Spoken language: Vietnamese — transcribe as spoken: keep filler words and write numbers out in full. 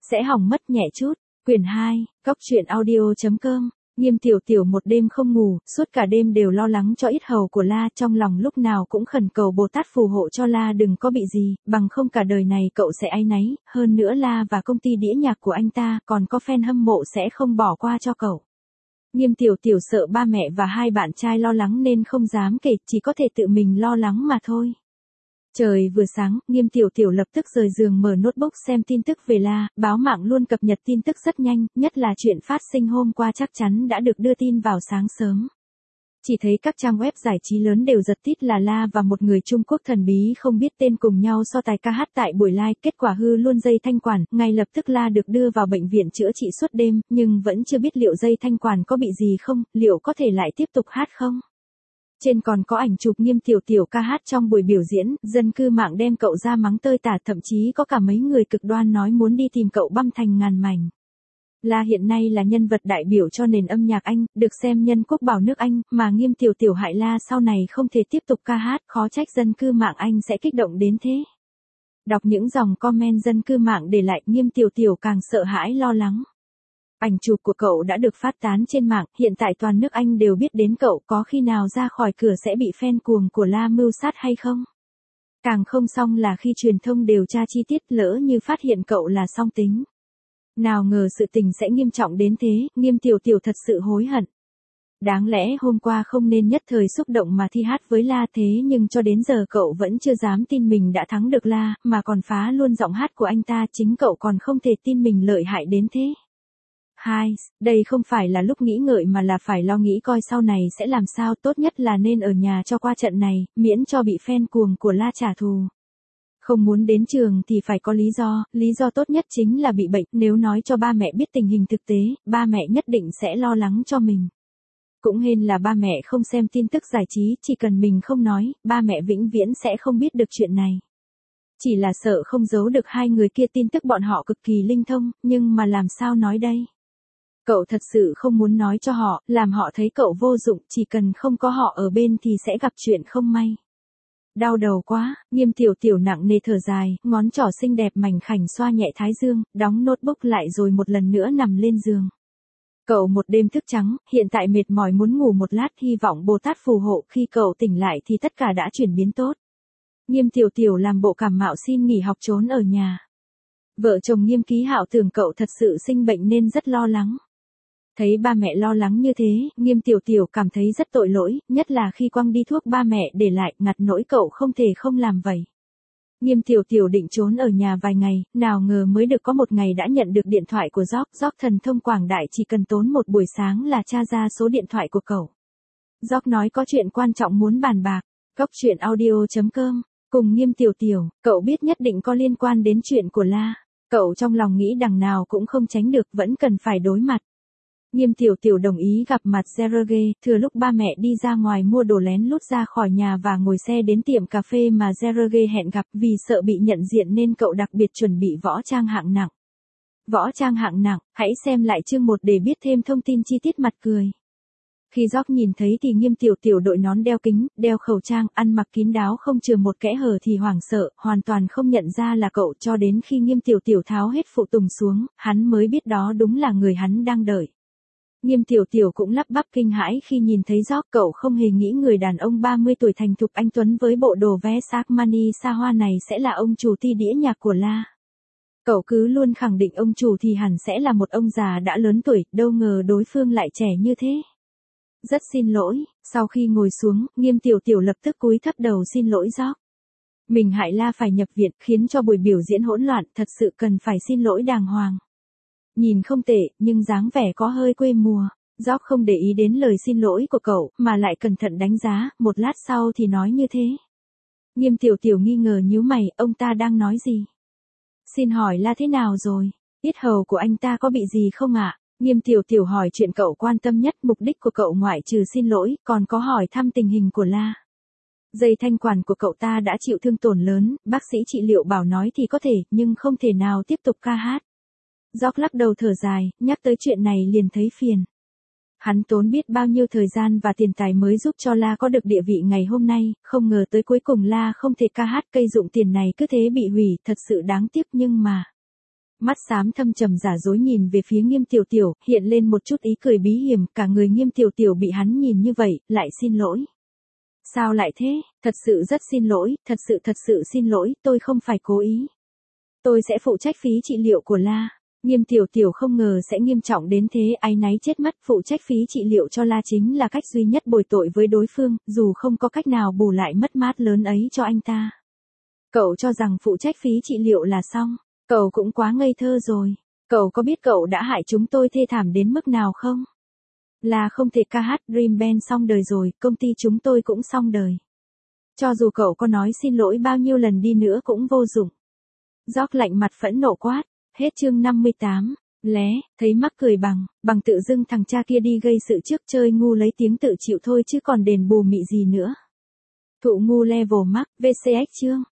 Sẽ hỏng mất nhẹ chút. Quyển hai, Góc truyện audio chấm com. Nghiêm Tiểu Tiểu một đêm không ngủ, suốt cả đêm đều lo lắng cho yết hầu của La, trong lòng lúc nào cũng khẩn cầu Bồ Tát phù hộ cho La đừng có bị gì, bằng không cả đời này cậu sẽ áy náy, hơn nữa La và công ty đĩa nhạc của anh ta, còn có fan hâm mộ sẽ không bỏ qua cho cậu. Nghiêm Tiểu Tiểu sợ ba mẹ và hai bạn trai lo lắng nên không dám kể, chỉ có thể tự mình lo lắng mà thôi. Trời vừa sáng, Nghiêm Tiểu Tiểu lập tức rời giường mở notebook xem tin tức về La, báo mạng luôn cập nhật tin tức rất nhanh, nhất là chuyện phát sinh hôm qua chắc chắn đã được đưa tin vào sáng sớm. Chỉ thấy các trang web giải trí lớn đều giật tít là La và một người Trung Quốc thần bí không biết tên cùng nhau so tài ca hát tại buổi live, kết quả hư luôn dây thanh quản, ngay lập tức La được đưa vào bệnh viện chữa trị suốt đêm, nhưng vẫn chưa biết liệu dây thanh quản có bị gì không, liệu có thể lại tiếp tục hát không. Trên còn có ảnh chụp Nghiêm Tiểu Tiểu ca hát trong buổi biểu diễn, dân cư mạng đem cậu ra mắng tơi tả, thậm chí có cả mấy người cực đoan nói muốn đi tìm cậu băm thành ngàn mảnh. La hiện nay là nhân vật đại biểu cho nền âm nhạc Anh, được xem nhân quốc bảo nước Anh, mà Nghiêm Tiểu Tiểu hại La sau này không thể tiếp tục ca hát, khó trách dân cư mạng Anh sẽ kích động đến thế. Đọc những dòng comment dân cư mạng để lại, Nghiêm Tiểu Tiểu càng sợ hãi lo lắng. Ảnh chụp của cậu đã được phát tán trên mạng, hiện tại toàn nước Anh đều biết đến cậu, có khi nào ra khỏi cửa sẽ bị fan cuồng của La mưu sát hay không? Càng không xong là khi truyền thông điều tra chi tiết, lỡ như phát hiện cậu là song tính. Nào ngờ sự tình sẽ nghiêm trọng đến thế, Nghiêm Tiểu Tiểu thật sự hối hận. Đáng lẽ hôm qua không nên nhất thời xúc động mà thi hát với La, thế nhưng cho đến giờ cậu vẫn chưa dám tin mình đã thắng được La, mà còn phá luôn giọng hát của anh ta, chính cậu còn không thể tin mình lợi hại đến thế. Hai, đây không phải là lúc nghĩ ngợi mà là phải lo nghĩ coi sau này sẽ làm sao, tốt nhất là nên ở nhà cho qua trận này, miễn cho bị fan cuồng của La trả thù. Không muốn đến trường thì phải có lý do, lý do tốt nhất chính là bị bệnh, nếu nói cho ba mẹ biết tình hình thực tế, ba mẹ nhất định sẽ lo lắng cho mình. Cũng hên là ba mẹ không xem tin tức giải trí, chỉ cần mình không nói, ba mẹ vĩnh viễn sẽ không biết được chuyện này. Chỉ là sợ không giấu được hai người kia tin tức bọn họ cực kỳ linh thông, nhưng mà làm sao nói đây? Cậu thật sự không muốn nói cho họ, làm họ thấy cậu vô dụng, chỉ cần không có họ ở bên thì sẽ gặp chuyện không may. Đau đầu quá, Nghiêm Tiểu Tiểu nặng nề thở dài, ngón trỏ xinh đẹp mảnh khảnh xoa nhẹ thái dương, đóng notebook lại rồi một lần nữa nằm lên giường. Cậu một đêm thức trắng, hiện tại mệt mỏi muốn ngủ một lát, hy vọng Bồ Tát phù hộ, khi cậu tỉnh lại thì tất cả đã chuyển biến tốt. Nghiêm Tiểu Tiểu làm bộ cảm mạo xin nghỉ học trốn ở nhà. Vợ chồng Nghiêm Ký Hạo tưởng cậu thật sự sinh bệnh nên rất lo lắng. Thấy ba mẹ lo lắng như thế, Nghiêm Tiểu Tiểu cảm thấy rất tội lỗi, nhất là khi quăng đi thuốc ba mẹ để lại, ngặt nỗi cậu không thể không làm vậy. Nghiêm Tiểu Tiểu định trốn ở nhà vài ngày, nào ngờ mới được có một ngày đã nhận được điện thoại của Gióc, Gióc thần thông quảng đại, chỉ cần tốn một buổi sáng là tra ra số điện thoại của cậu. Gióc nói có chuyện quan trọng muốn bàn bạc. Góc truyện audio chấm com. Cùng Nghiêm Tiểu Tiểu, cậu biết nhất định có liên quan đến chuyện của La. Cậu trong lòng nghĩ đằng nào cũng không tránh được, vẫn cần phải đối mặt. Nghiêm Tiểu Tiểu đồng ý gặp mặt Sergey, thừa lúc ba mẹ đi ra ngoài mua đồ lén lút ra khỏi nhà và ngồi xe đến tiệm cà phê mà Sergey hẹn gặp, vì sợ bị nhận diện nên cậu đặc biệt chuẩn bị võ trang hạng nặng. Võ trang hạng nặng, hãy xem lại chương một để biết thêm thông tin chi tiết mặt cười. Khi Gióc nhìn thấy thì Nghiêm Tiểu Tiểu đội nón đeo kính, đeo khẩu trang, ăn mặc kín đáo không chừa một kẽ hở thì hoảng sợ, hoàn toàn không nhận ra là cậu, cho đến khi Nghiêm Tiểu Tiểu tháo hết phụ tùng xuống, hắn mới biết đó đúng là người hắn đang đợi. Nghiêm Tiểu Tiểu cũng lắp bắp kinh hãi khi nhìn thấy Gióc, cậu không hề nghĩ người đàn ông ba mươi tuổi thành thục anh tuấn với bộ đồ vest Armani xa hoa này sẽ là ông chủ ty đĩa nhạc của La. Cậu cứ luôn khẳng định ông chủ thì hẳn sẽ là một ông già đã lớn tuổi, đâu ngờ đối phương lại trẻ như thế. Rất xin lỗi, sau khi ngồi xuống, Nghiêm Tiểu Tiểu lập tức cúi thấp đầu xin lỗi Gióc. Mình hại La phải nhập viện, khiến cho buổi biểu diễn hỗn loạn, thật sự cần phải xin lỗi đàng hoàng. Nhìn không tệ, nhưng dáng vẻ có hơi quê mùa. Gióc không để ý đến lời xin lỗi của cậu, mà lại cẩn thận đánh giá, một lát sau thì nói như thế. Nghiêm Tiểu Tiểu nghi ngờ nhíu mày, ông ta đang nói gì? Xin hỏi La thế nào rồi? Yết hầu của anh ta có bị gì không ạ? Nghiêm Tiểu Tiểu hỏi chuyện cậu quan tâm nhất, mục đích của cậu ngoại trừ xin lỗi, còn có hỏi thăm tình hình của La. Dây thanh quản của cậu ta đã chịu thương tổn lớn, bác sĩ trị liệu bảo nói thì có thể, nhưng không thể nào tiếp tục ca hát. Gióc lắc đầu thở dài, nhắc tới chuyện này liền thấy phiền. Hắn tốn biết bao nhiêu thời gian và tiền tài mới giúp cho La có được địa vị ngày hôm nay, không ngờ tới cuối cùng La không thể ca hát, cây dụng tiền này cứ thế bị hủy, thật sự đáng tiếc nhưng mà. mắt xám thâm trầm giả dối nhìn về phía Nghiêm Tiểu Tiểu, hiện lên một chút ý cười bí hiểm, cả người Nghiêm Tiểu Tiểu bị hắn nhìn như vậy, lại xin lỗi. Sao lại thế, thật sự rất xin lỗi, thật sự thật sự xin lỗi, tôi không phải cố ý. Tôi sẽ phụ trách phí trị liệu của La. Nghiêm Tiểu Tiểu không ngờ sẽ nghiêm trọng đến thế, áy náy chết mất, phụ trách phí trị liệu cho La chính là cách duy nhất bồi tội với đối phương, dù không có cách nào bù lại mất mát lớn ấy cho anh ta. Cậu cho rằng phụ trách phí trị liệu là xong, cậu cũng quá ngây thơ rồi. Cậu có biết cậu đã hại chúng tôi thê thảm đến mức nào không? Là không thể ca hát Dream Band xong đời rồi, công ty chúng tôi cũng xong đời. Cho dù cậu có nói xin lỗi bao nhiêu lần đi nữa cũng vô dụng. Gióc lạnh mặt phẫn nộ quát. Hết chương năm mươi tám. Lé, thấy mắc cười bằng, bằng tự dưng thằng cha kia đi gây sự trước, chơi ngu lấy tiếng tự chịu thôi chứ còn đền bù mị gì nữa. Thụ ngu level mắc, vê xê ích chương.